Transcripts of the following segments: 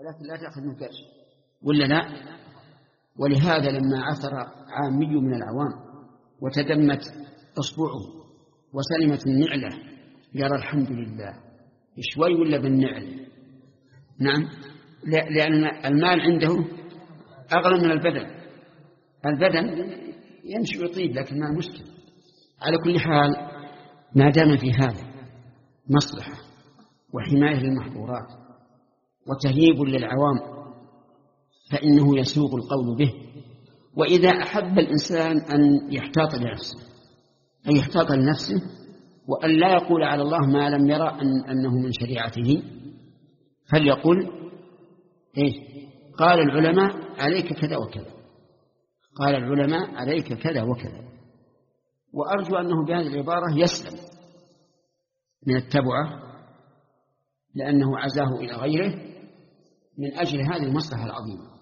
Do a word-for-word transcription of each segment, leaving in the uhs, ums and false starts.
ولكن لا تأخذ من كأس ولا لا. ولهذا لما عثر عامي من العوام وتدمت أصبعه وسلمت النعلة يرى الحمد لله شوي ولا بالنعل. نعم، لأن المال عنده أغلى من البدن. البدن يمشي ويطيب لكن ما مشكل. على كل حال ما دام في هذا مصلحة وحماية للمحظورات وتهييب للعوام فإنه يسوغ القول به. وإذا أحب الإنسان أن يحتاط لنفسه أن يحتاط لنفسه وأن لا يقول على الله ما لم يرى أن أنه من شريعته فليقول إيه؟ قال العلماء عليك كذا وكذا، قال العلماء عليك كذا وكذا. وأرجو أنه بهذه العبارة يسلم من التبعة لأنه عزاه إلى غيره من أجل هذه المصلحة العظيمة.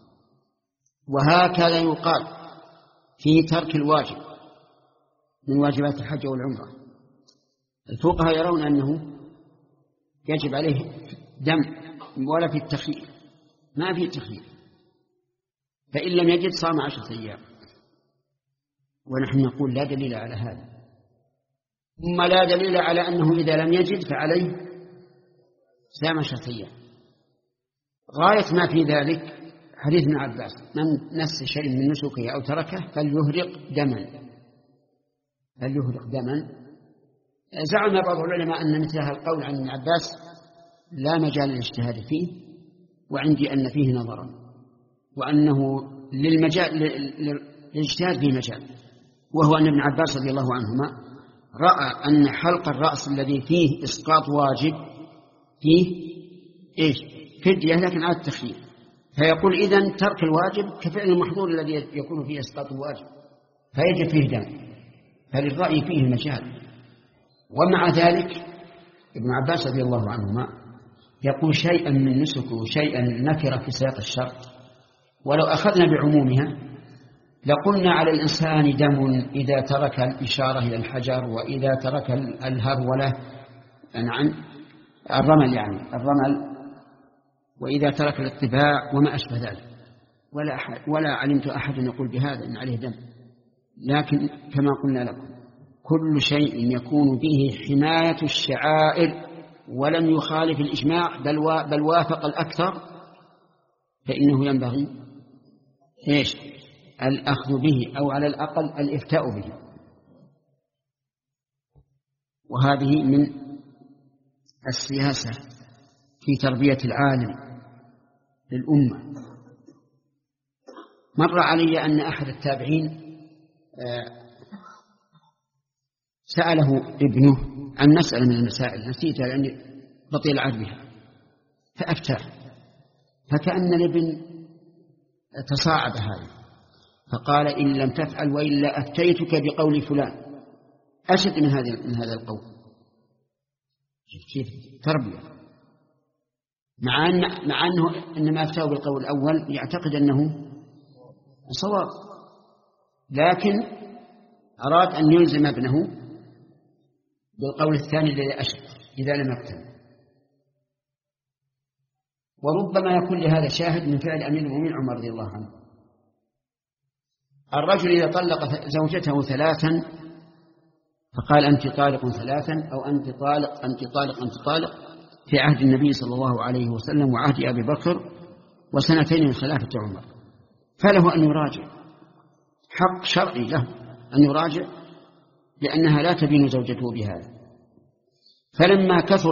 وهكذا يقال في ترك الواجب من واجبات الحج والعمرة. الفقهاء يرون أنه يجب عليه دم ولا في التخيير، ما في التخيير، فإن لم يجد صام عشرة أيام. ونحن نقول لا دليل على هذا، ثم لا دليل على أنه إذا لم يجد فعليه صام عشرة أيام. غاية ما في ذلك حديث ابن عباس من نس شيء من نسكه أو تركه فليهرق دما فليهرق دما. زعم بعض العلماء أن مثل هذا القول عن ابن عباس لا مجال للاجتهاد فيه، وعندي أن فيه نظرا وأنه للمجال للاجتهاد فيه مجال، وهو أن ابن عباس رضي الله عنهما رأى أن حلق الرأس الذي فيه إسقاط واجب فيه إيش فدية لكن على التخيير، فيقول إذن ترك الواجب كفعل المحظور الذي يكون فيه إسقاط الواجب فيجب فيه دم، فللرأي فيه مجال. ومع ذلك ابن عباس رضي الله عنهما يقول شيئا من نسكه شيئا نكر في سياق الشرط، ولو أخذنا بعمومها لقلنا على الإنسان دم إذا ترك الإشارة إلى الحجر وإذا ترك الهرولة نعم الرمل يعني الرمل وإذا ترك الاتباع وما أشبه ذلك، ولا, أحد ولا علمت أحد يقول بهذا إن عليه دم. لكن كما قلنا لكم كل شيء يكون به حماية الشعائر ولم يخالف الإجماع بل, بل وافق الأكثر فإنه ينبغي إيش الأخذ به أو على الأقل الإفتاء به. وهذه من السياسة في تربية العالم للأمة. مر علي أن أحد التابعين سأله ابنه عن مسألة من المسائل نسيتها لأني بطيء العهد بها فأفتاه، فكأن الابن تصاعد هذا فقال إن لم تفعل وإلا أفتيتك بقول فلان، أشد من هذا من هذا القول. كيف تربية مع أن مع أنه إنما أفتاه بالقول الأول يعتقد أنه صواب، لكن أراد أن يلزم ابنه بالقول الثاني الذي أشد إذا لم يقتنع. وربما يكون لهذا شاهد من فعل أمير المؤمنين عمر رضي الله عنه. الرجل إذا طلق زوجته ثلاثا فقال أنت طالق ثلاثا أو أنت طالق أنت طالق أنت طالق في عهد النبي صلى الله عليه وسلم وعهد أبي بكر وسنتين من خلافة عمر، فله أن يراجع، حق شرعي له أن يراجع لأنها لا تبين زوجته بهذا. فلما كثر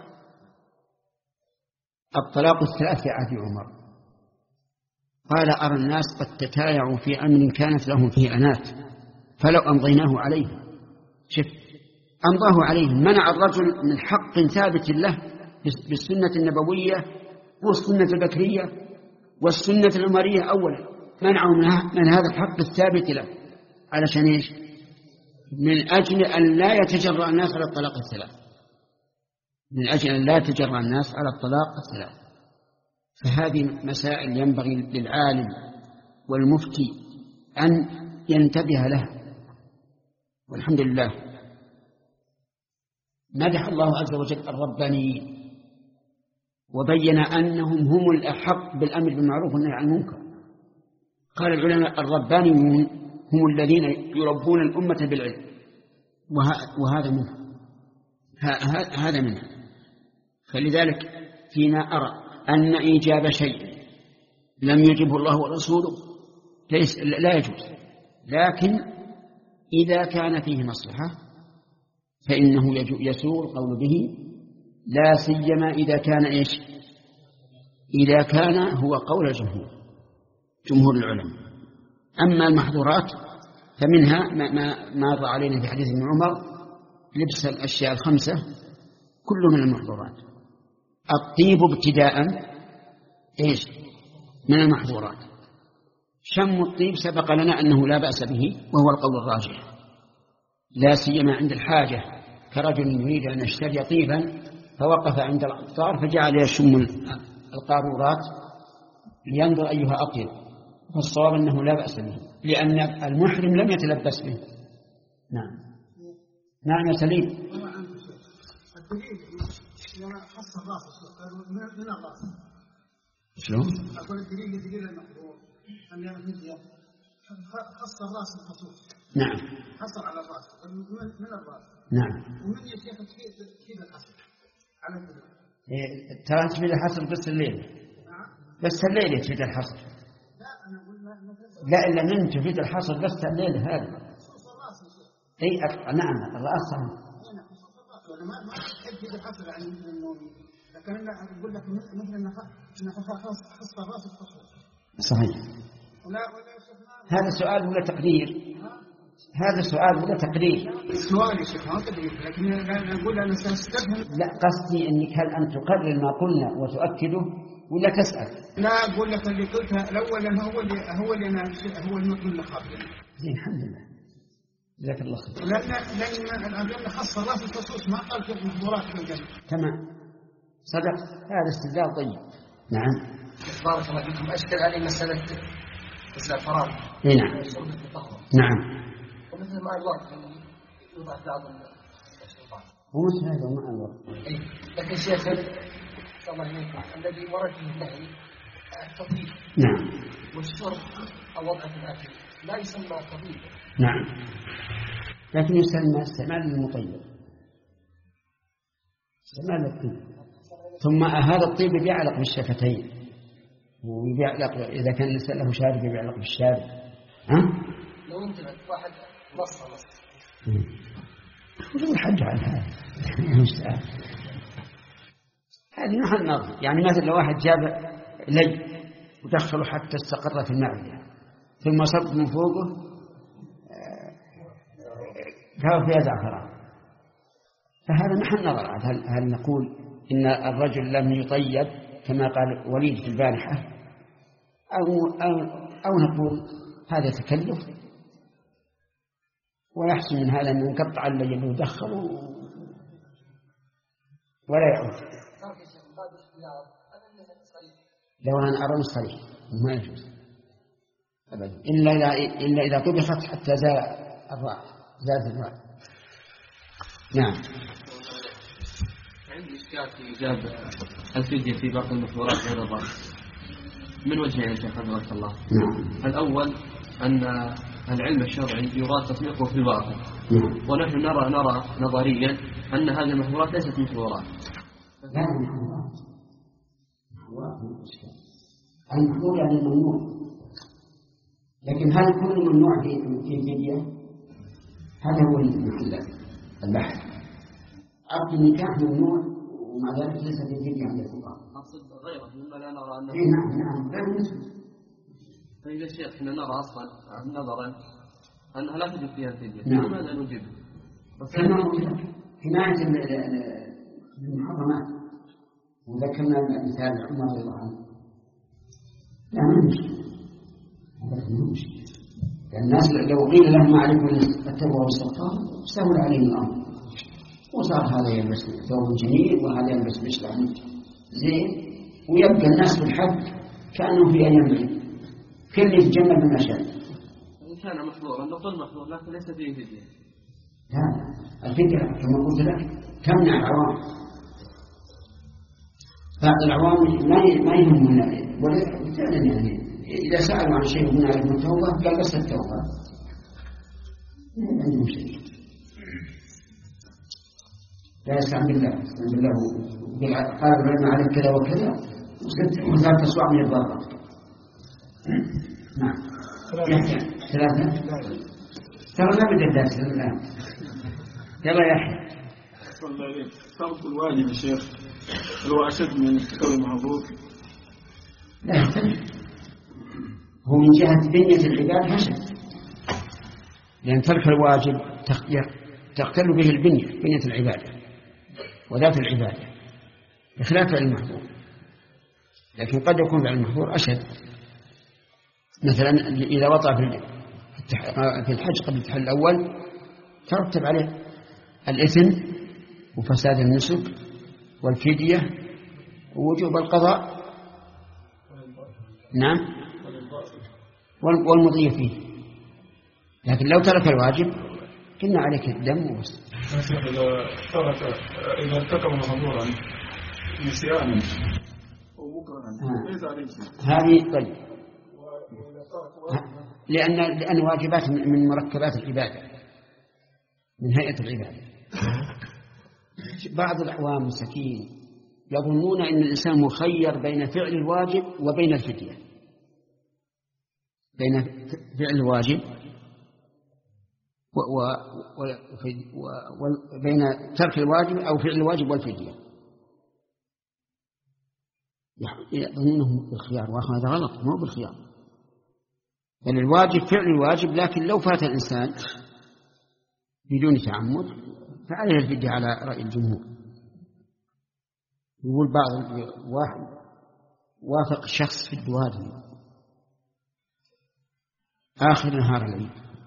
الطلاق الثلاث في عهد عمر قال أرى الناس قد تتايعوا في أمر كانت لهم فيه أنات فلو أمضيناه عليه. شف أمضاه عليه، منع الرجل من حق ثابت له بالسنة النبوية والسنة البكرية والسنة العمرية أولا، منعه من هذا الحق الثابت له علشان إيش؟ من أجل أن لا يتجرأ الناس على الطلاق الثلاث، من أجل أن لا يتجرأ الناس على الطلاق الثلاث. فهذه مسائل ينبغي للعالم والمفتي أن ينتبه لها. والحمد لله مدح الله عز وجل الربانيين وبين أنهم هم الأحق بالأمر بالمعروف والنهي عن المنكر. قال العلماء الربانيون هم الذين يربون الأمة بالعلم، وهذا منه هذا منه. فلذلك فيما أرى أن إيجاب شيء لم يجبه الله ورسوله لا يجوز، لكن إذا كان فيه مصلحة فإنه يسوغ القول به، لا سيما إذا كان إيش إذا كان هو قول الجمهور جمهور العلماء. أما المحظورات فمنها ما مر علينا في حديث ابن عمر لبس الأشياء الخمسة كله من المحظورات. الطيب ابتداء إيش من المحظورات. شم الطيب سبق لنا أنه لا بأس به وهو القول الراجح، لا سيما عند الحاجة، كرجل يريد أن يشتري طيبا فوقف عند العطار فجعل يشم القارورات لينظر أيها أطيب، فالصواب أنه لا بأس به لأن المحرم لم يتلبس به. نعم نعم يا سليم. شلون؟ أقول الدليل دليل المحظور أن يمزي خص الرأس الخصوص. نعم. حصر على الرأس من الرأس. نعم. ومن يشيخ كيف الحصر على الدليل. إيه ترى تفيد الحصر بس الليل. نعم. بس الليل تفيد الحصر. لا أنا أقول ما لا إلا من تفيد الحصر بس الليل هذا. خصوص الرأس يا شيخ. إيه أك... نعم الرأس صحيح. أنا خصوص الرأس وأنا ما ما أحب الحصر يعني مثل النوم. لكن أنا أقول لك مثل أن خص الرأس الخصوص. صحيح. ولا ولا هذا سؤال ولا تقدير؟ هذا سؤال ولا تقدير؟ السؤال يا شيخ ما تقدير، لكن أنا أقول أنا سأستفهم. لا قصدي أنك هل أن تقرر ما قلنا وتؤكده ولا تسأل؟ لا أقول لك اللي قلتها الأول هو اللي هو اللي أنا هو المطلوب اللي خاطر. زين الحمد لله. جزاك الله خير. لأن لأن الأدلة خاصة راس الخصوص ما قال في المحظورات بالجنة. تمام. صدق هذا استدلال طيب. نعم. بارك الله فيكم. أشكل عليه مسألة مسألة الفراغ. نعم. نعم. ومثل ما الوقت يوضع بعض الشيطان. هو مثل هذا ما الوقت. إيه. لكن شيخ الله يهديكم الذي ورد فيه النهي التطيب. نعم. والشرب أو وضع في الأكل لا يسمى تطيب. نعم. لكن يسمى استعمال المطيب. استعمال الطيب. ثم هذا الطيب بيعلق بالشفتين وبيعلق إذا كان الإنسان له شارب بيعلق بالشارب. ها؟ لو أنت واحد نص نص. وش الحج على هذا؟ هذه نحن نظر يعني مثل لو واحد جاب لي ودخله حتى استقر في المعدة ثم صب من فوقه قال فيها زعفران، فهذا نحن نظر. هل, هل نقول إن الرجل لم يطيب كما قال وليد في البارحة أو, أو, أو نقول هذا تكلف ويحسن من هذا أن نقطع اللي يدخل ولا يعود. لو أنا أرى صريح ما يجوز أبدا إلا إذا إلا إذا طبخت حتى زال الرأي زاد الرأي. نعم. عندي إشكال في إيجاب الفدية في باقي المحظورات غير الضرر من وجهين يا شيخ حفظك الله. نعم. الأول أن العلم الشرعي يراد تطبيقه في الواقع. نعم. ونحن نرى نرى نظريا أن هذه المحظورات ليست محظورات. لا محظورات. المحظور يعني الممنوع، لكن هل كل ممنوع في في الفدية؟ هذا هو المحل البحث. عقد النكاح ممنوع ومع ذلك ليس في الفدية عند الفقهاء. أقصد غيره مما لا نرى أنه. إيه نعم نعم غير مسلم. فإذا الشيخ إحنا نرى أصلا نظرا أنها لا تجب فيها الفدية. نعم. لماذا نجيب؟ حماية المحرمات. وذكرنا مثال عمر رضي الله عنه. لا مش هذا مش الناس لو قيل لهم ما عليكم التوبة والاستغفار سهل عليهم الأمر وصار هذا يلبس ثوب جميل وهذا يلبس مشلع زين ويبقى الناس بالحق كأنه في أيام العيد كل يتجمل بما شاء. إن كان محظورا نقول محظور لكن ليس فيه فدية. لا الفدية كما قلت لك تمنع العوام. فالعوام ما ما يهمون وفعلا يعني إذا سألوا عن شيء من علم التوبة قال بس التوبة ما عندهم شيء. لا يستعن بالله يستعن بالله قال العلم عليك كذا وكذا وزاد تسوع من الضرر. نعم ثلاثة ترى لا بد الدرس الآن. يلا يا أحمد. صلى عليك. ترك الواجب يا شيخ هو أشد من ارتكاب المحظور؟ لا يختلف. هو من جهة بنية العباد أشد، لأن ترك الواجب تختل به البنية بنية العبادة وذات العبادة بخلاف فعل المحظور. لكن قد يكون فعل المحظور أشد. مثلا إذا وطأ في الحج قبل التحلل الأول ترتب عليه الإثم وفساد النسك والفدية ووجوب القضاء. نعم والمضي فيه. لكن لو ترك الواجب كنا عليك الدم وبس. إذا ترك إذا ارتكب محظورا نسيانا أو مكرها ليس عليه هذه طيب، لأن لأن واجبات من مركبات العبادة من هيئة العبادة. بعض الأعوام مساكين يظنون أن الإنسان مخير بين فعل الواجب وبين الفدية، بين فعل الواجب وبين ترك الواجب أو فعل الواجب والفدية. يظنونهم بالخيار، وهذا غلط، مو بالخيار. بل الواجب فعل الواجب، لكن لو فات الإنسان بدون تعمد فعليه الفدية على رأي الجمهور. يقول بعض واحد وافق شخص في الدوادي آخر نهار العيد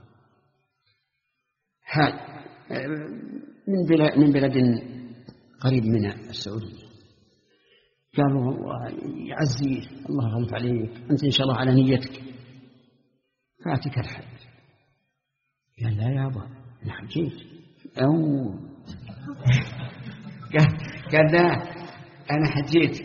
من بلد من بلد قريب من السعودية، قالوا يعزيك الله يغلف عليك أنت إن شاء الله على نيتك فاتك الحج. قال لا يا أبا أنا حجيت. أو قال لا أنا حجيت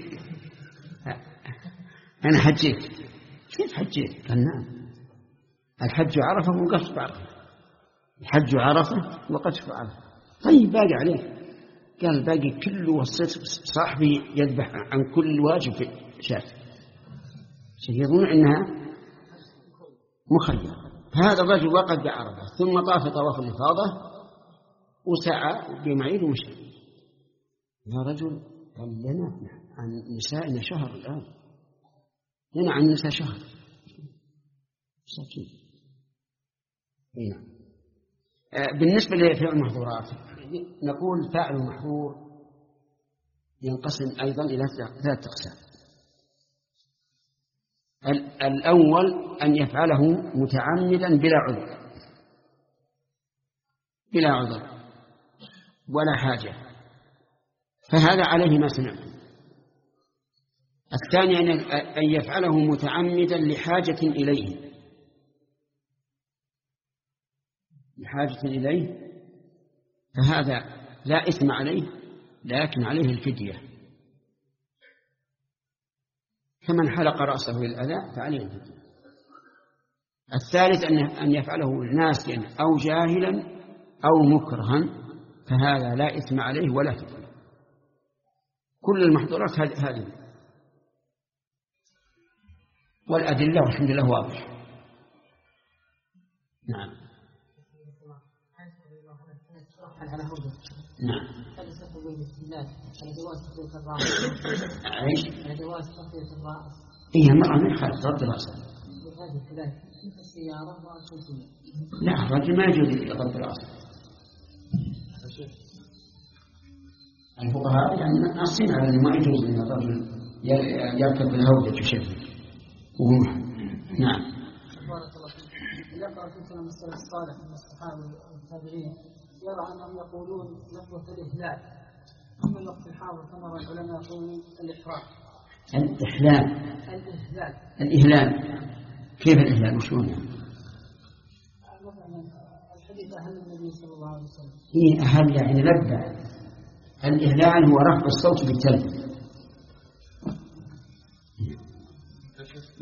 أنا حجيت. كيف حجيت؟ قال نعم الحج عرفة وقصف عرفة، الحج عرفة وقصف عرفة. طيب باقي عليه؟ قال باقي كله وصيت صاحبي يذبح عن كل واجب في شاة. يظن أنها مخير. هذا الرجل وقف بعرفة ثم طاف طواف الإفاضة وسعى بمعيد ومشى. يا رجل قال لنا عن نسائنا شهر الآن، لنا عن نساء شهر سكين. هنا بالنسبة لفعل المحظورات نقول فاعل المحظور ينقسم أيضا إلى ثلاث أقسام. الأول أن يفعله متعمدا بلا عذر بلا عذر ولا حاجة، فهذا عليه ما سمعت. الثاني أن يفعله متعمدا لحاجة إليه لحاجة إليه فهذا لا إثم عليه لكن عليه الفدية، كمن حلق رأسه للأذى فعليه الفدية. الثالث أن يفعله ناسيا أو جاهلا أو مكرها فهذا لا إثم عليه ولا فدية. كل المحظورات هذه والأدلة والحمد لله واضح. نعم نعم هل يصح بالاستدلال على جواز تخفيف الراس؟ ايش؟ على جواز تخفيف الراس؟ هي المرأة ما يخالف رد رأسها. هذه كذلك مثل السيارة والشمسية. لا الرجل ما يجوز رد رأسه. الفقهاء يعني نصين على أنه ما يجوز أن الرجل يركب بالهودة يشبك وهو نعم. بارك الله فيك. يقرأ في كلام السلف الصالح من الصحابة والتابعين يرى أنهم يقولون لفظة الإهلال، أما الوقت الحاضر كما العلماء يقولون الإحرام. الإحلال الإهلال الإهلال كيف الإهلال وشون يعني؟ مثلا الحديث أهل النبي صلى الله عليه وسلم هي أهل يعني لبى. الإهلال هو رفع الصوت بالتلبية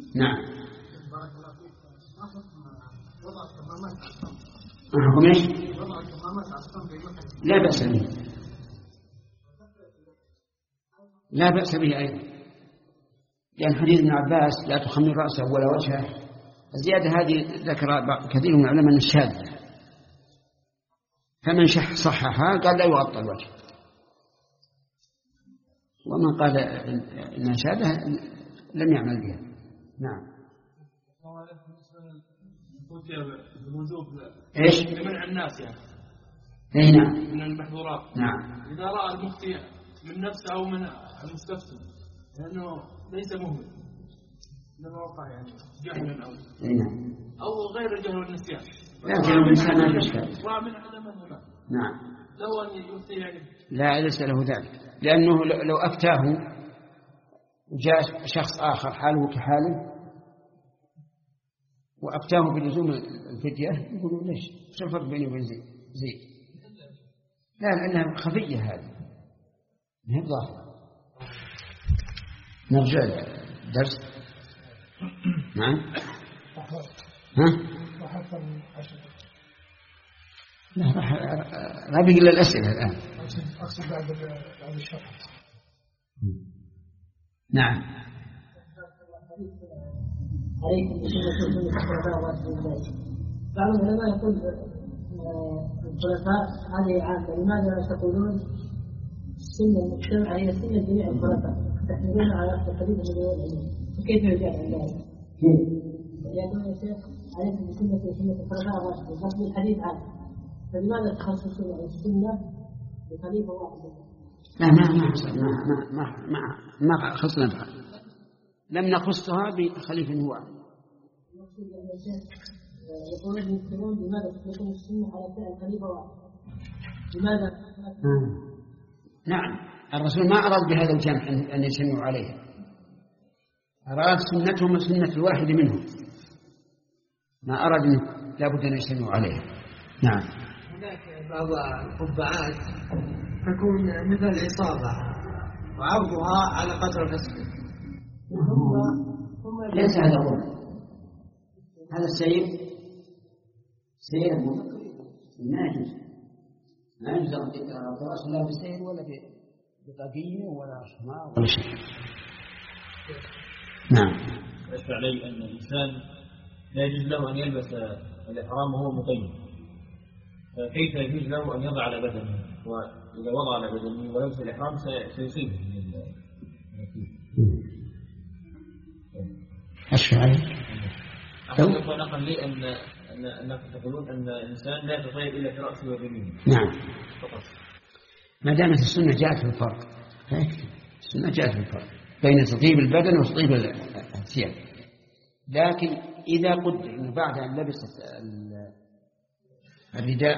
نعم. بارك الله فيك. ما حكم وضع الكمامات على الصمت؟ ما حكم ايش؟ وضع الكمامات على الصمت بمكان. لا بأس به، لا بأس به أيضا، لأن حديث ابن عباس لا تخمر رأسه ولا وجهه، الزيادة هذه ذكر كثير من العلماء الشاذة، فمن شح صحها قال لا يغطى الوجه، ومن قال إنها شاذة لم يعمل بها. نعم. ايش؟ لمنع الناس يعني. اي نعم. من المحظورات. نعم. إذا رأى المفتي من نفسه أو من المستفتي لأنه ليس مهمل، لما وقع يعني جهلا أو اي نعم. أو غير الجهل والنسيان. لكن الإنسان ما يشكل. رأى من عدم الهمة. نعم. لو أن يفتي يعني. لا ليس له ذلك، لأنه لو أفتاه وجاء شخص آخر حاله كحاله وأفتاه بلزوم الفدية يقولوا ليش؟ شو الفرق بيني وبين زيد؟ زيد. لا لأنها خفية هذه، ما هي ظاهرة. نرجع درس. نعم. ها؟ لا راح ما بقي إلا الأسئلة الآن. أقصد بعد بعد الشرح. نعم. عليكم بسنة سنة الخلفاء الراشدين. بعض العلماء يقول الخلفاء هذه عامة، لماذا لا تقولون السنة المجتمعة هي سنة جميع الخلفاء تحملون على الحديث الذي يقول وكيف يجاب عن ذلك؟ يقول يا شيخ عليكم بسنة سنة الخلفاء الراشدين، قصد الحديث عنه، فلماذا تخصصون السنة بخليفة واحد؟ لا ما ما ما ما ما ما خصنا بها، لم نخصها بخليفة واحد. يقولون المسلمون لماذا تطلقون السنة على فعل خليفة واحد؟ لماذا؟ نعم، الرسول ما أراد بهذا الجمع أن يجتمعوا عليها، أراد سنتهم وسنة الواحد منهم، ما أراد أنه لابد أن يجتمعوا عليها. نعم. هناك بعض القبعات تكون مثل العصابة وعرضها على قدر الرسم. ليس هذا هو، هذا السيد سيد ما يجوز، ما يجوز الرأس لا بسير ولا بطاقية ولا شماء ولا شيء. نعم. يشفع علي أن الإنسان لا يجوز له أن يلبس الإحرام وهو مقيم، فكيف يجوز له أن يضع على بدنه؟ وإذا وضع على بدنه ولبس الإحرام سيصيبه من أشفع عليك. أحسن نقل لي أن أن أنك تقولون أن الإنسان لا يتطيب إلا في رأسه ويمينه. نعم. فقط. ما دامت السنة جاءت في الفرق، السنة جاءت في الفرق بين تطيب البدن وتطيب الثياب، لكن إذا قدر أنه بعد أن لبس الرداء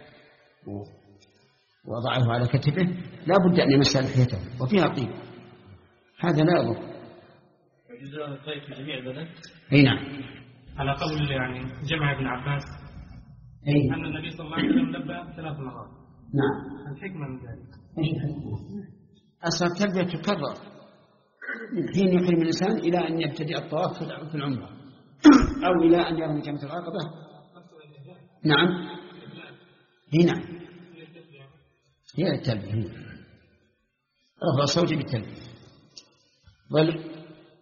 ووضعه على كتفه لا بد أن يمس لحيته وفيها طيب، هذا لا يضر. يجوز له الطيب في جميع البدن؟ أي نعم. على قول يعني جمع ابن عباس أي أن النبي صلى الله عليه وسلم لبى ثلاث مرات. نعم. الحكمة من ذلك إيش الحكمة؟ أصلا التلبية تكرر من حين يحرم الإنسان إلى أن يبتدئ الطواف في العمرة أو إلى أن يرمي جمرة العقبة. نعم. هنا هي التلبية، هي رفع الصوت بالتلبية. ظل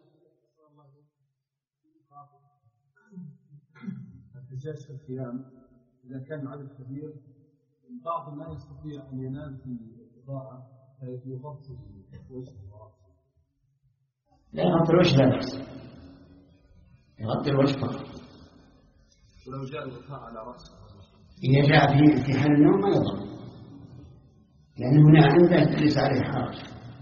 الحجاج في القيام إذا كان عدد كبير بعض لا يستطيع أن ينام في الإضاءة فيغطي وجهه. لا يغطي الوجه لا بأس، يغطي الوجه فقط. ولو جاء الغطاء على رأسه إذا جاء في في حال النوم ما يضر، لأن هنا عنده ليس عليه حرج،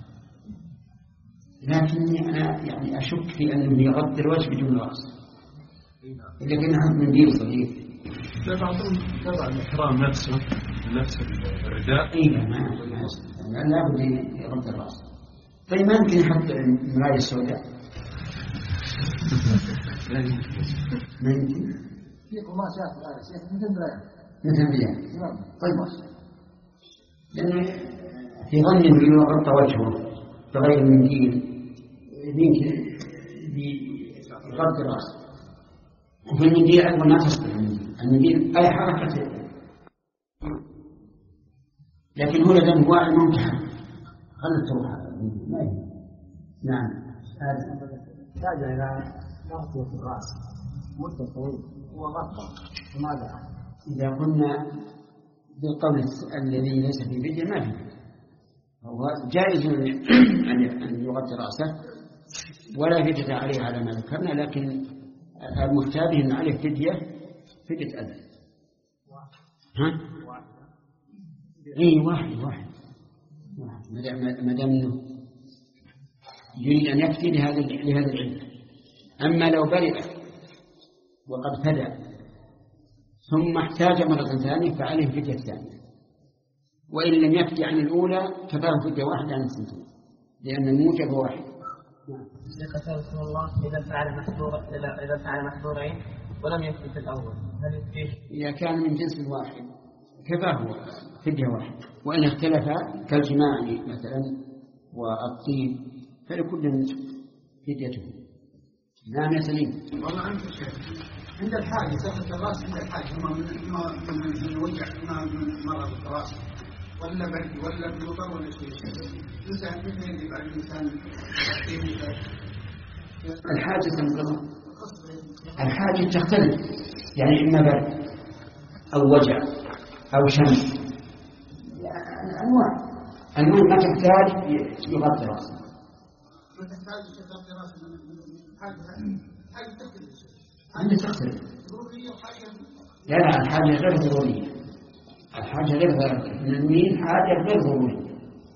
لكني أنا يعني أشك في أنه يغطي الوجه بدون رأس، إذا كان عنده منديل صغير. لا بعضهم تضع الإحرام نفسه نفس الرداء. إيه ما ما لا بد يغطي الرأس. طيب ما يمكن يحط المراية السوداء؟ ما يمكن. في قماشات الآن شيخ مثل مراية. مثل مراية. طيب. لأن في ظن إنه لو غطى وجهه بغير منديل يمكن يغطي رأسه. وفي المنديل أيضا ما تصلح المنديل أي حركة، لكن هو لدم واحد ممتحن خلت تروح ما هي. نعم هذا يحتاج إلى تغطية الرأس مدة طويلة وغطى. لماذا؟ إذا قلنا بالقول الذي ليس في فدية ما فيه، هو جائز أن يغطي رأسه ولا فدية عليه على ما ذكرنا، لكن المحتاج أن عليه فدية فدية أذى. ها؟ إيه واحد واحد ما دام يريد أن يكفي لهذا لهذا العلم. أما لو برئ وقد فدى ثم احتاج مرة ثانية فعليه فدية ثانية، وإن لم يكفي عن الأولى كفاه فدية واحدة عن الثنتين، لأن الموجب واحد. شيخ أسألكم الله، إذا فعل محظور إذا فعل محظورين ولم يكفي في الأول هل يكفيه؟ إذا كان من جنس واحد كفاه فدية واحد، وإن اختلفا كالجماع مثلا والطيب فلكل فديته. نعم يا سليم. والله عندك شيء عند الحاجة سفة الرأس عند الحاجة ما من ما من الوجع ما من مرض الرأس ولا برد ولا بلطر ولا شيء إنسان مثل اللي بعد الإنسان الحاجة تنقضي. الحاجة تختلف، يعني إما برد أو وجع أو شمس، أنواع أنواع ما تحتاج يغطي رأسه. ما تحتاج تغطي رأسه من حاجة حاجة تختلف. عندي تختلف. لا لا الحاجة غير ضرورية. الحاجة غير ضرورية. من حاجة غير ضرورية.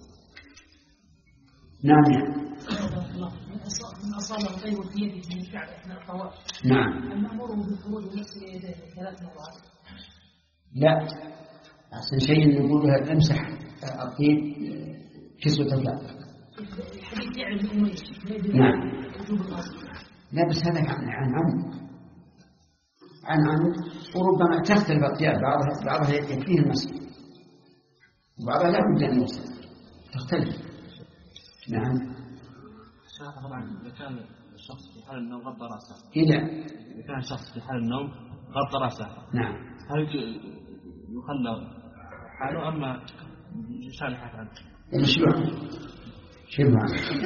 نعم نعم. من أصابه طيب في يده من كعب أثناء الطواف. نعم. المأمور بالخروج ونفس يديه ثلاث مرات. لا. أحسن شيء نقولها امسح الطيب كسوة الكعب. الحديث يعني بالأمية. نعم. لا بس هذا عن عن عن عن عن وربما تختلف الأطياب، بعضها بعضها يكفيه المسح وبعضها لا بد أن يوصل تختلف. نعم. طبعا إذا كان الشخص في حال النوم غض رأسه. إذا إذا كان الشخص في حال النوم غض رأسه. نعم. هل يخلى حاله أما يصالح عنه؟ شبه شبه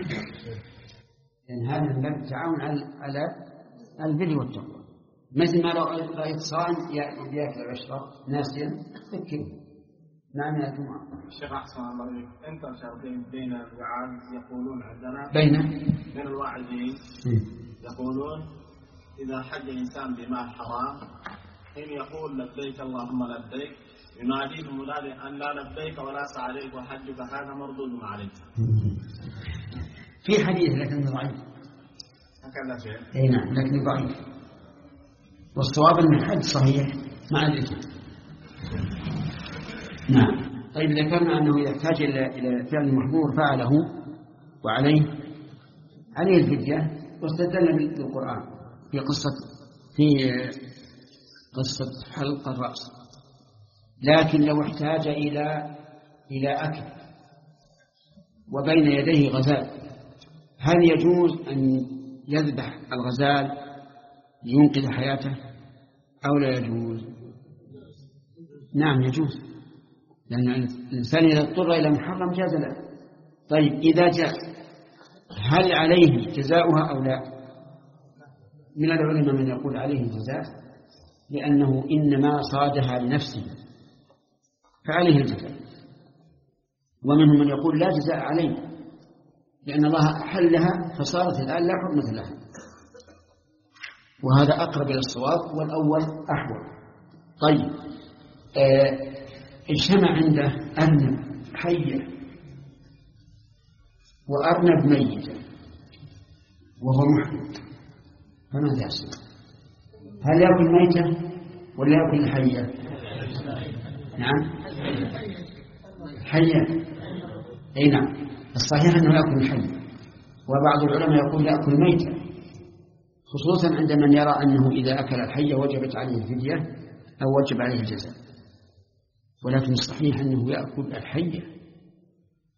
لأن هذا من باب التعاون على على البر والتقوى. مثل ما لو رأيت صائم يأكل ويشرب ناسيا ذكره. نعم يا جماعة. الشيخ أحسن الله عليك، أنت شرطين بين الوعاظ يقولون عندنا بين بين الواعظين يقولون إذا حج إنسان بماء حرام حين يقول لبيك اللهم لبيك يناديه منادي أن لا لبيك ولا سعليك وحجك هذا مردود عليك. في حديث لكن ضعيف. هكذا شيء. أي نعم لكن ضعيف. والصواب أن الحج صحيح مع الإثم. نعم. طيب ذكرنا أنه يحتاج إلى إلى فعل محظور فعله وعليه عليه الفدية، واستدل بالقرآن في قصة في قصة حلق الرأس. لكن لو احتاج إلى إلى أكل وبين يديه غزال هل يجوز أن يذبح الغزال لينقذ حياته أو لا يجوز؟ نعم يجوز، لأن الإنسان إذا اضطر إلى محرم جاز له. طيب إذا جاء هل عليه جزاؤها أو لا؟ من العلماء من يقول عليه جزاء لأنه إنما صادها لنفسه فعليه الجزاء، ومنهم من يقول لا جزاء عليه لأن الله حلها فصارت الآن لا حرمة لها، وهذا أقرب إلى الصواب والأول أحوط. طيب آه اجتمع عنده أرنب حية وأرنب ميتة وهو محرم، فماذا يصنع؟ هل يأكل ميتة ولا يأكل الحية؟ نعم حية. أي نعم الصحيح أنه يأكل الحية، وبعض العلماء يقول يأكل ميتة، خصوصا عند من يرى أنه إذا أكل الحية وجبت عليه الفدية أو وجب عليه الجزاء، ولكن الصحيح أنه يأكل الحية.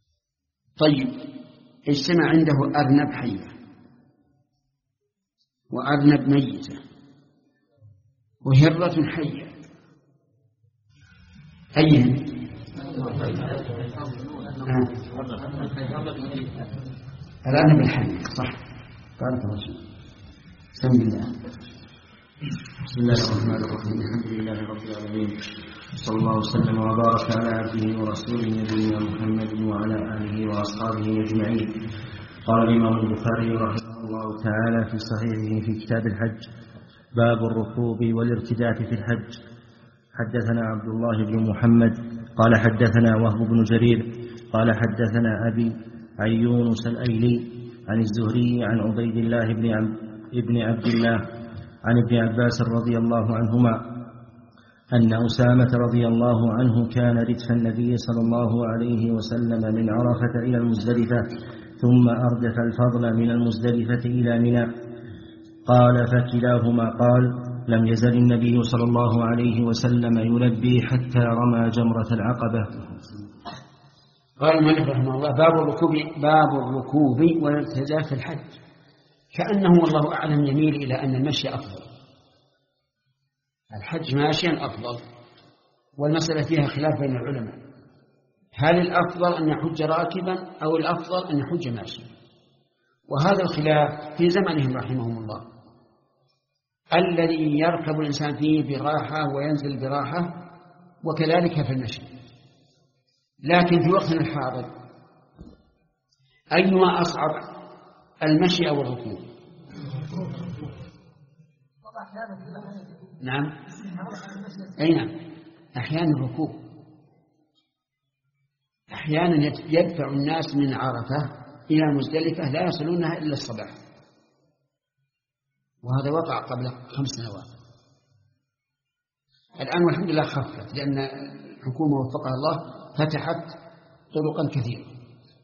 طيب اجتمع عنده أرنب حية وأرنب ميتة وهرة حية. أيهن؟ آه. الأرنب الحي صح. قالت الرسول. بسم الله. بسم الله الرحمن الرحيم. الحمد لله رب العالمين، صلى الله وسلم وبارك على عبده ورسوله نبينا محمد وعلى آله وأصحابه أجمعين. قال الإمام البخاري رحمه الله تعالى في صحيحه في كتاب الحج: باب الركوب والارتداف في الحج. حدثنا عبد الله بن محمد قال حدثنا وهب بن جرير قال حدثنا أبي عن يونس الأيلي عن الزهري عن عبيد الله بن ابن عبد الله عن ابن عباس رضي الله عنهما أن أسامة رضي الله عنه كان ردف النبي صلى الله عليه وسلم من عرفة إلى المزدلفة، ثم أردف الفضل من المزدلفة إلى منى. قال: فكلاهما قال: لم يزل النبي صلى الله عليه وسلم يلبي حتى رمى جمرة العقبة. قال المؤلف رحمه الله: باب الركوب باب الركوب والارتداف في الحج. كأنه والله أعلم يميل إلى أن المشي أفضل، الحج ماشيا أفضل، والمسألة فيها خلاف بين العلماء، هل الأفضل أن يحج راكبا أو الأفضل أن يحج ماشيا؟ وهذا الخلاف في زمنهم رحمهم الله، الذي يركب الإنسان فيه براحة وينزل براحة، وكذلك في المشي. لكن في وقتنا الحاضر أيما أصعب، المشي أو الركوب؟ نعم أي نعم، أحيانا الركوب، أحيانا يدفع الناس من عرفة إلى مزدلفة لا يصلونها إلا الصباح، وهذا وقع قبل خمس سنوات. الآن والحمد لله خفت، لأن الحكومة وفقها الله فتحت طرقا كثيرة،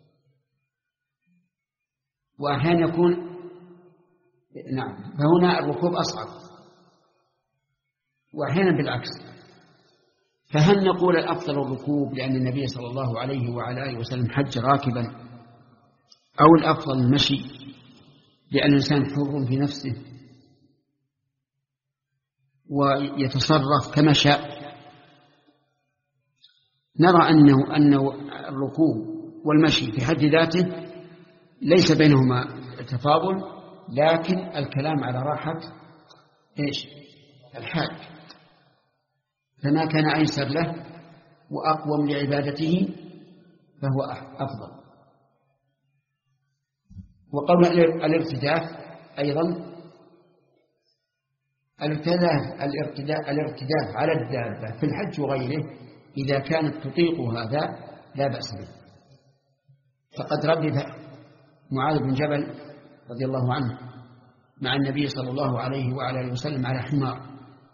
وأحيانا يكون نعم فهنا الركوب أصعب، وأحيانا بالعكس. فهل نقول الأفضل الركوب لأن النبي صلى الله عليه وعلى آله وسلم حج راكبا، أو الأفضل المشي لأن الإنسان حر في نفسه ويتصرف كما شاء؟ نرى أنه أنه الركوب والمشي في حد ذاته ليس بينهما تفاضل، لكن الكلام على راحة إيش؟ الحاج، فما كان أيسر له وأقوم لعبادته فهو أفضل. وقول الارتداف أيضا، الارتداف الارتداف على الدابة في الحج وغيره إذا كانت تطيق هذا لا بأس به. فقد ردف معاذ بن جبل رضي الله عنه مع النبي صلى الله عليه وعلى اله وسلم على حمار،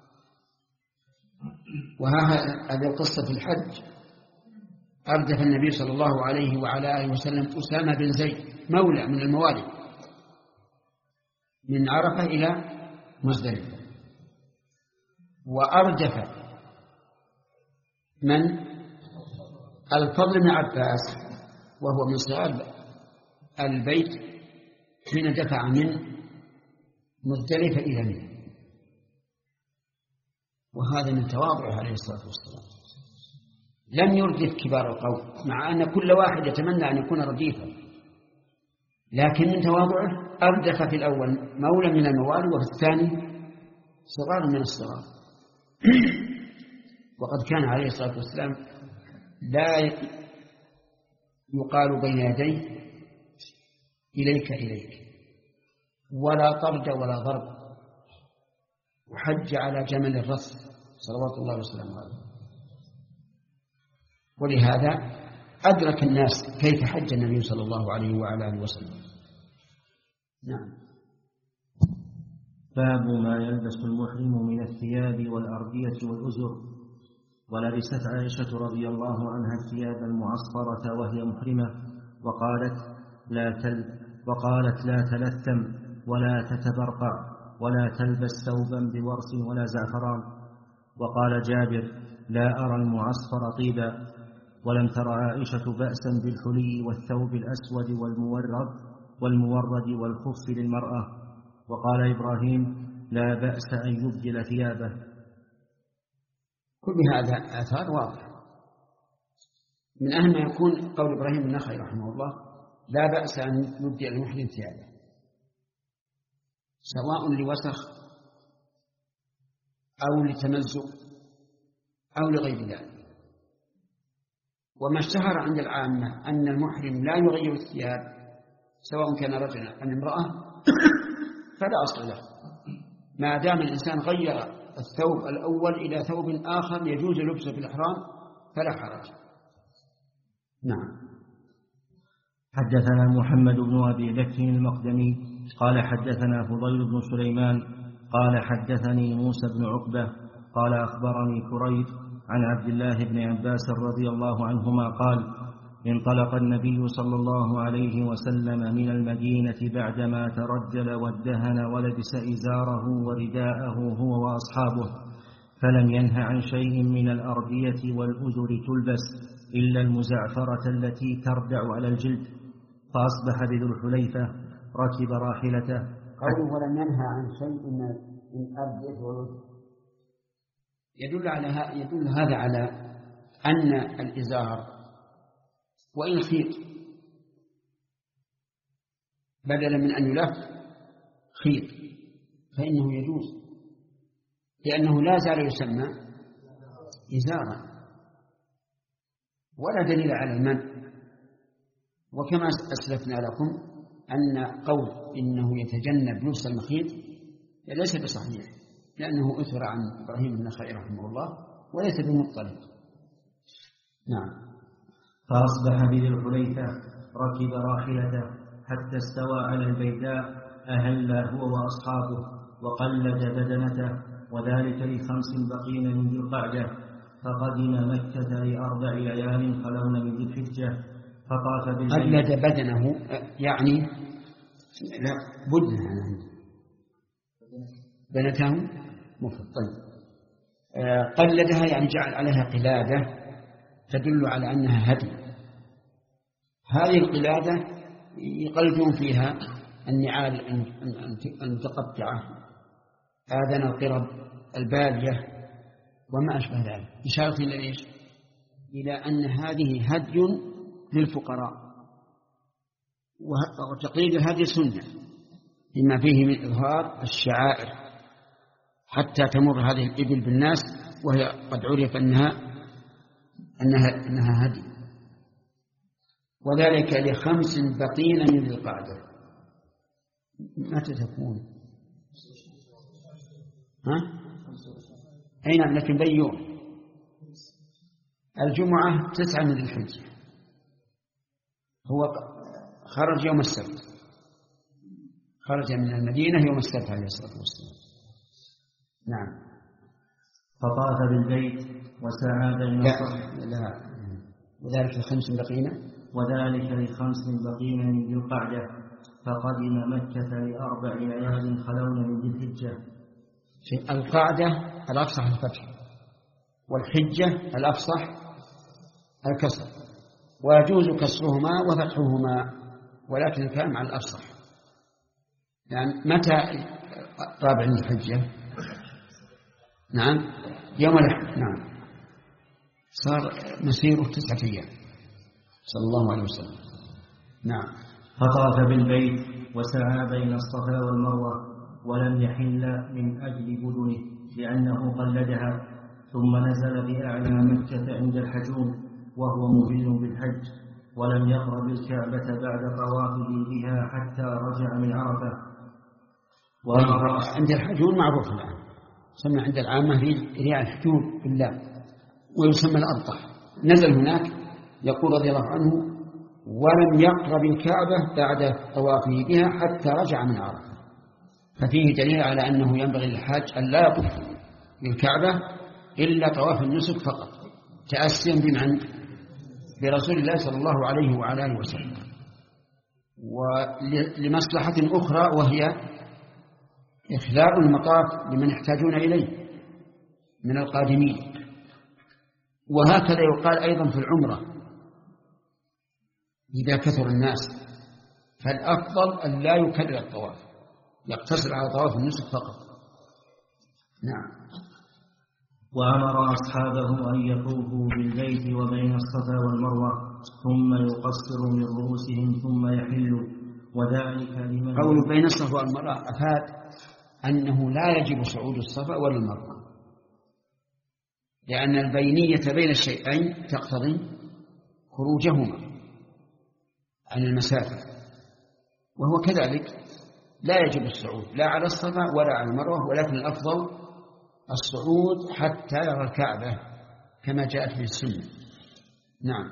وهذه القصة في الحج. أردف النبي صلى الله عليه وعلى اله وسلم أسامة بن زيد مولى من الموالي من عرفة إلى مزدلفة، وأردف من الفضل بن عباس وهو من صغار البيت حين دفع من مزدلفة إلى منى، وهذا من تواضعه عليه الصلاة والسلام. لم يردف كبار القوم، مع أن كل واحد يتمنى أن يكون رديفا، لكن من تواضعه أردف في الأول مولى من الموالي، وفي الثاني صغار من الصغار. وقد كان عليه الصلاة والسلام لا يقال بين يديه إليك إليك، ولا طرد ولا ضرب، وحج على جمل الرص صلوات الله وسلامه عليه. ولهذا أدرك الناس كيف حج النبي صلى الله عليه وعلى آله وسلم. نعم. باب ما يلبس المحرم من الثياب والأردية والأزر. ولبست عائشة رضي الله عنها الثياب المعصفرة وهي محرمة، وقالت لا تل وقالت لا تلثم ولا تتبرقع ولا تلبس ثوبا بورس ولا زعفران. وقال جابر لا أرى المعصفر طيبا. ولم تر عائشة بأسا بالحلي والثوب الأسود والمورد والمورد والخف للمرأة. وقال إبراهيم: لا بأس أن يبدل ثيابه. كل هذا آثار واضحة. من أهم ما يكون قول إبراهيم النخعي رحمه الله: لا بأس أن يبدل المحرم ثيابه، سواء لوسخ أو لتمزق أو لغير ذلك. وما اشتهر عند العامة أن المحرم لا يغير الثياب سواء كان رجلا أم امرأة فلا أصل له، ما دام الإنسان غير الثوب الأول إلى ثوب آخر يجوز لبسه في الإحرام فلا حرج. نعم. حدثنا محمد بن أبي بكر المقدمي قال حدثنا فضيل بن سليمان قال حدثني موسى بن عقبة قال أخبرني كريب عن عبد الله بن عباس رضي الله عنهما قال: انطلق النبي صلى الله عليه وسلم من المدينة بعدما ترجل وادهن ولبس إزاره ورداءه هو وأصحابه، فلم ينه عن شيء من الأردية والأزر تلبس إلا المزعفرة التي تردع على الجلد، فأصبح بذو الحليفة ركب راحلته. قوله ولم ينهى عن شيء من الأردية والأزر يدل على يدل هذا على أن الإزار وإن خيط بدلا من أن يلف خيط فإنه يجوز، لأنه لا زال يسمى إزارا ولا دليل على المنع. وكما أسلفنا لكم أن قول إنه يتجنب لبس المخيط ليس بصحيح، لأنه أثر عن إبراهيم النخعي رحمه الله وليس بمطلق. نعم. فأصبح بذي الحليفة ركب راحلته حتى استوى على البيداء، أهل هو وأصحابه وقلد بدنته، وذلك لخمس بقين من ذي القعدة، فقدم مكة لأربع ليال خلون من ذي الحجة، فطاف بالبيت. قلد بدنه يعني لا بدنه بنته مفرد. طيب. قلدها يعني جعل عليها قلادة تدل على أنها هدي. هذه القلادة يقلدون فيها النعال المتقطعة، آذان القرب، البالية وما أشبه ذلك، إشارة إلى إيش؟ إلى أن هذه هدي للفقراء، وتقليد الهدي سنة بما فيه من إظهار الشعائر حتى تمر هذه الإبل بالناس وهي قد عرف أنها أنها أنها هدي، وذلك لخمس بقين من ذي القعدة. متى تكون؟ ها؟ أي نعم، لكن بأي يوم؟ الجمعة تسعة من ذي الحجة، هو خرج يوم السبت، خرج من المدينة يوم السبت عليه الصلاة والسلام. نعم. فطاف بالبيت وسعى بين لا, لا وذلك لخمس بقين وذلك لخمس بقين من ذي القعدة، فقدم مكة لأربع ليال خلون من ذي الحجة. القعدة الأفصح الفتح، والحجة الأفصح الكسر، ويجوز كسرهما وفتحهما، ولكن الكلام على الأفصح. يعني متى رابع من الحجة؟ نعم، يوم الأحد. نعم، صار مسيره تسعة أيام صلى الله عليه وسلم. نعم. فطاف بالبيت وسعى بين الصفا والمروة، ولم يحل من أجل بدنه لأنه قلدها، ثم نزل بأعلى مكة عند الحجون وهو مهل بالحج، ولم يقرب الكعبة بعد طوافه بها حتى رجع من عرفة. عند الحجون معروف الآن، سمى عند العامة رياء الحجون بالله، ويسمى الأبطح. نزل هناك يقول رضي الله عنه: ولم يقرب الكعبة بعد طوافه بها حتى رجع من عرفة. ففيه دليل على أنه ينبغي للحاج أن لا يطوف بالكعبة إلا طواف النسك فقط، تأسيا بمن؟ برسول الله صلى الله عليه وعلى آله وسلم، ولمصلحة أخرى وهي إخلاء المطاف لمن يحتاجون إليه من القادمين. وهكذا يقال أيضا في العمرة إذا كثر الناس، فالأفضل أن لا يكرر الطواف، يقتصر على طواف النسك فقط. نعم. وأمر أصحابه أن يطوفوا بالبيت وبين الصفا والمروة ثم يقصروا من رؤوسهم ثم يحلوا، وذلك لمن قول بين الصفا والمروة أفاد أنه لا يجب صعود الصفا ولا المروة، لأن البينية بين الشيئين تقتضي خروجهما عن المسافة، وهو كذلك لا يجب الصعود لا على الصفا ولا على المروة، ولكن الأفضل الصعود حتى يرى الكعبة كما جاءت في السنة. نعم.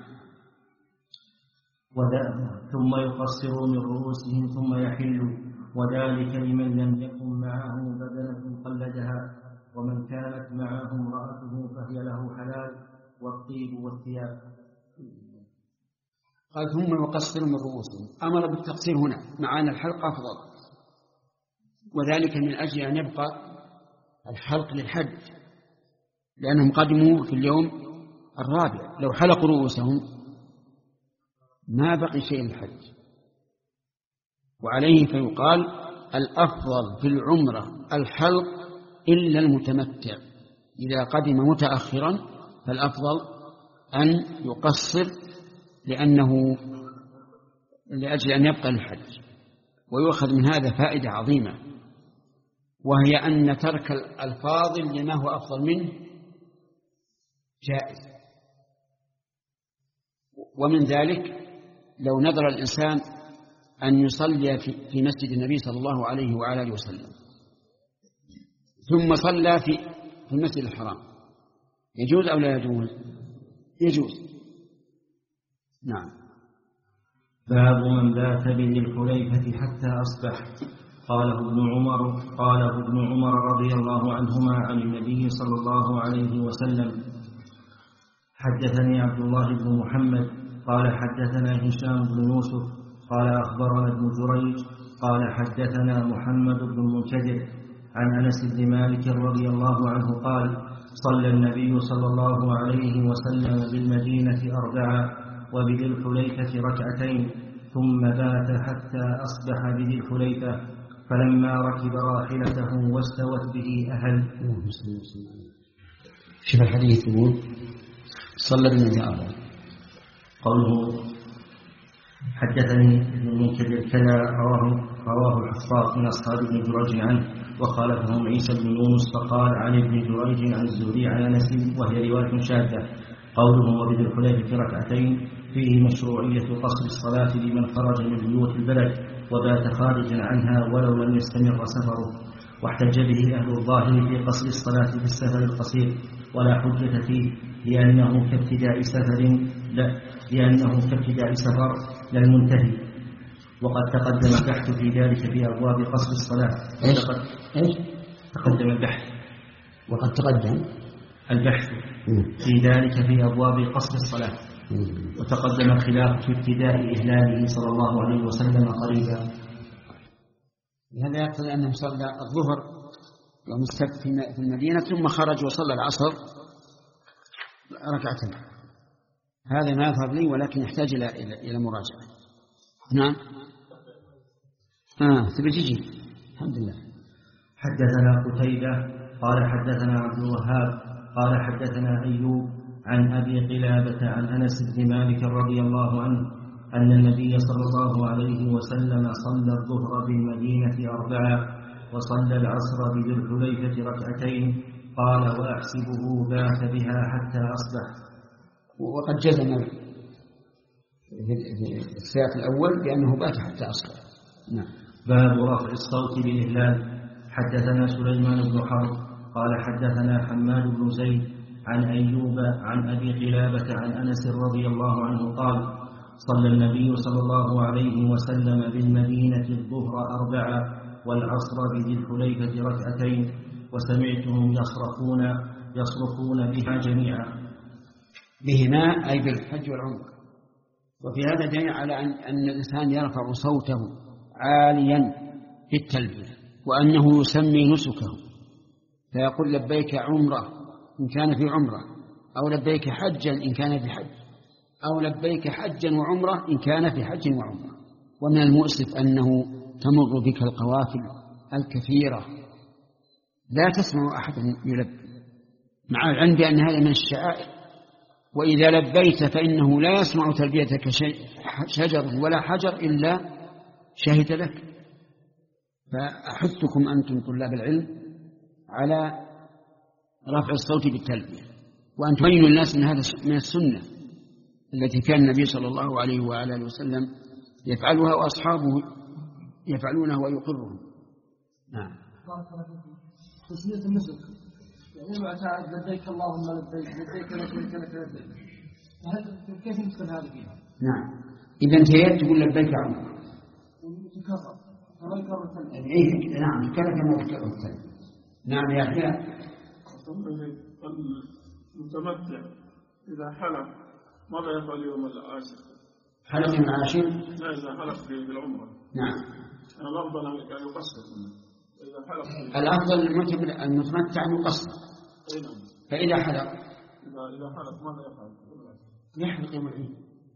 ثم يقصروا من رؤوسهم ثم يحلوا، وذلك لمن لم يكن معه بدنة قلدها، ومن كانت معه امرأته فهي له حلال، والطيب والثياب. قال ثم يقصروا من رؤوسهم، أمر بالتقصير هنا مع أن الحلق أفضل، وذلك من أجل أن يبقى الحلق للحج، لأنهم قدموا في اليوم الرابع، لو حلقوا رؤوسهم ما بقي شيء للحج. وعليه فيقال الأفضل في العمرة الحلق إلا المتمتع، إذا قدم متأخرا فالأفضل أن يقصر لأنه لأجل أن يبقى للحج. ويؤخذ من هذا فائدة عظيمة، وهي أن ترك الفاضل لما هو أفضل منه جائز. ومن ذلك لو نذر الإنسان أن يصلي في مسجد النبي صلى الله عليه وعلى آله وسلم ثم صلى في في المسجد الحرام، يجوز أو لا يجوز؟ يجوز. نعم. باب من بات بذي الحليفة حتى أصبح. قاله ابن عمر قاله ابن عمر رضي الله عنهما عن النبي صلى الله عليه وسلم. حدثني عبد الله بن محمد قال حدثنا هشام بن يوسف قال أخبرنا ابن جريج قال حدثنا محمد بن المنكدر عن أنس بن مالك رضي الله عنه قال صلى النبي صلى الله عليه وسلم بالمدينة أربعة وبذي الحليفة ركعتين، ثم بات حتى أصبح بذي الحليفة، فلما ركب راحلته واستوت به أهل. شوف الحديث يقول صلى بالمدينة أربعة. قوله حدثني ابن المنكدر كذا رواه رواه الحفاظ من أصحاب ابن جريج عنه، وخالفهم عيسى بن يونس فقال عن ابن جريج عن الزهري عن أنس، وهي رواية شاذة. قوله وبذي الحليفة ركعتين فيه مشروعية قصر الصلاة لمن خرج من بيوت البلد وبات خارجا عنها ولو لم يستمر سفره، واحتج به أهل الظاهر في قصر الصلاة في السفر القصير، ولا حجة فيه لأنه كابتداء سفر لا لأنه كابتداء سفر لا المنتهي. وقد تقدم البحث في ذلك في أبواب قصر الصلاة. وقد تقدم البحث وقد تقدم البحث في ذلك في أبواب قصر الصلاة، وتقدم الخلاف في ابتداء إهلاله صلى الله عليه وسلم قريبا. هذا يقتضي أنه صلى الظهر يوم السبت في المدينة ثم خرج وصلى العصر ركعتين. هذا ما يظهر لي، ولكن يحتاج إلى إلى مراجعة. نعم. آه تبي تجي. الحمد لله. حدثنا قتيبة قال حدثنا عبد الوهاب قال حدثنا أيوب عن أبي قلابة عن أنس بن مالك رضي الله عنه أن النبي صلى الله عليه وسلم صلى الظهر بالمدينة أربعة وصلى العصر بذي الحليفة ركعتين، قال وأحسبه بات بها حتى أصبح. وقد جزم في السياق الأول بأنه بات حتى أصبح. نعم. باب رفع الصوت بالإهلال. حدثنا سليمان بن حرب قال حدثنا حماد بن زيد عن أيوب عن أبي قلابة عن أنس رضي الله عنه قال صلى النبي صلى الله عليه وسلم بالمدينة الظهر أربعة والعصر بذي الحليفة ركعتين، وسمعتهم يصرخون يصرخون بها جميعا. بهما أي بالحج والعمرة. وفي هذا دليل على أن, أن الإنسان يرفع صوته عاليا في التلبية، وأنه يسمي نسكه، فيقول لبيك عمرة إن كان في عمرة، أو لبيك حجا إن كان في حج، أو لبيك حجا وعمرة إن كان في حج وعمرة. ومن المؤسف أنه تمر بك القوافل الكثيرة لا تسمع أحدا يلبي، مع العلم بأن هذا من الشعائر. وإذا لبيت فإنه لا يسمع تلبيتك شجر ولا حجر إلا شهد لك. فأحثكم أنتم طلاب العلم على رفع الصوت بالتلبية، وأن تبينوا الناس أن هذا من السنة التي كان النبي صلى الله عليه وآله وسلم يفعلها وأصحابه يفعلونها ويقرهم. نعم. تسمية النسك يعني معتاد لبيك اللهم لبيك لبيك لبيك لبيك لبيك، كيف ندخل هذه فيها؟ نعم، إذا انتهيت تقول لبيك يا عمر. تكرر ولا يكرر الثاني. إيه نعم، كذا كما يكرر الثاني. نعم يا أخي. المتمتع إذا حلف ماذا يفعل يوم العاشر؟ حلف يوم العاشر؟ لا، إذا حلف بالعمرة. نعم. أنا الأفضل أن يقصر. إذا حلف الأفضل المتمتع أن يقصر. فإذا حلف إذا إذا حلف ماذا يفعل؟ يحلق يوم العيد.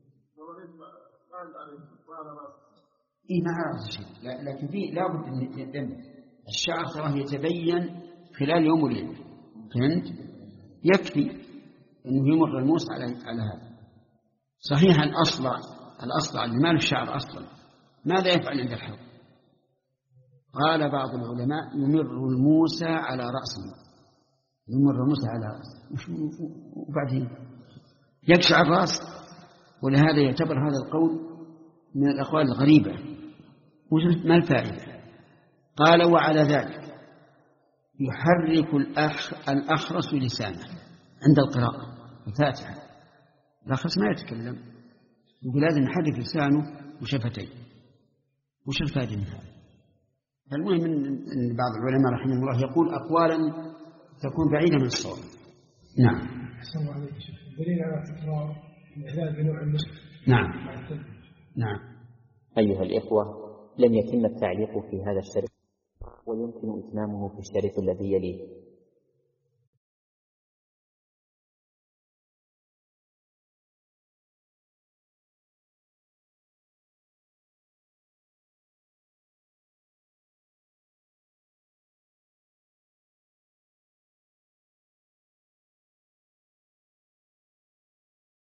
إيه ما أعرف شيء، لكن فيه لابد أن يتم الشعر تراه يتبين خلال يوم وليلة. فهمت؟ يكفي أنه يمر الموس على على هذا. صحيح الأصل الأصل اللي ما له الشعر أصلا ماذا يفعل عند الحلق؟ قال بعض العلماء يمر الموسى على رأسه، يمر الموسى على رأسه وبعدين يقشع الرأس. ولهذا يعتبر هذا القول من الأقوال الغريبة. ما الفائدة؟ قال وعلى ذلك يحرك الأخ الأخرس لسانه عند القراءة الفاتحة. الأخرس ما يتكلم، يقول لازم يحرك لسانه وشفتيه. وش الفائدة من هذا؟ المهم أن بعض العلماء رحمه الله يقول أقوالا تكون بعيدة من الصواب. نعم. أحسن الله عليك. دليل على تكرار الإعلان بنوع المسك. نعم. نعم. أيها الإخوة، لم يتم التعليق في هذا الشريط، ويمكن إتمامه في الشريط الذي يليه.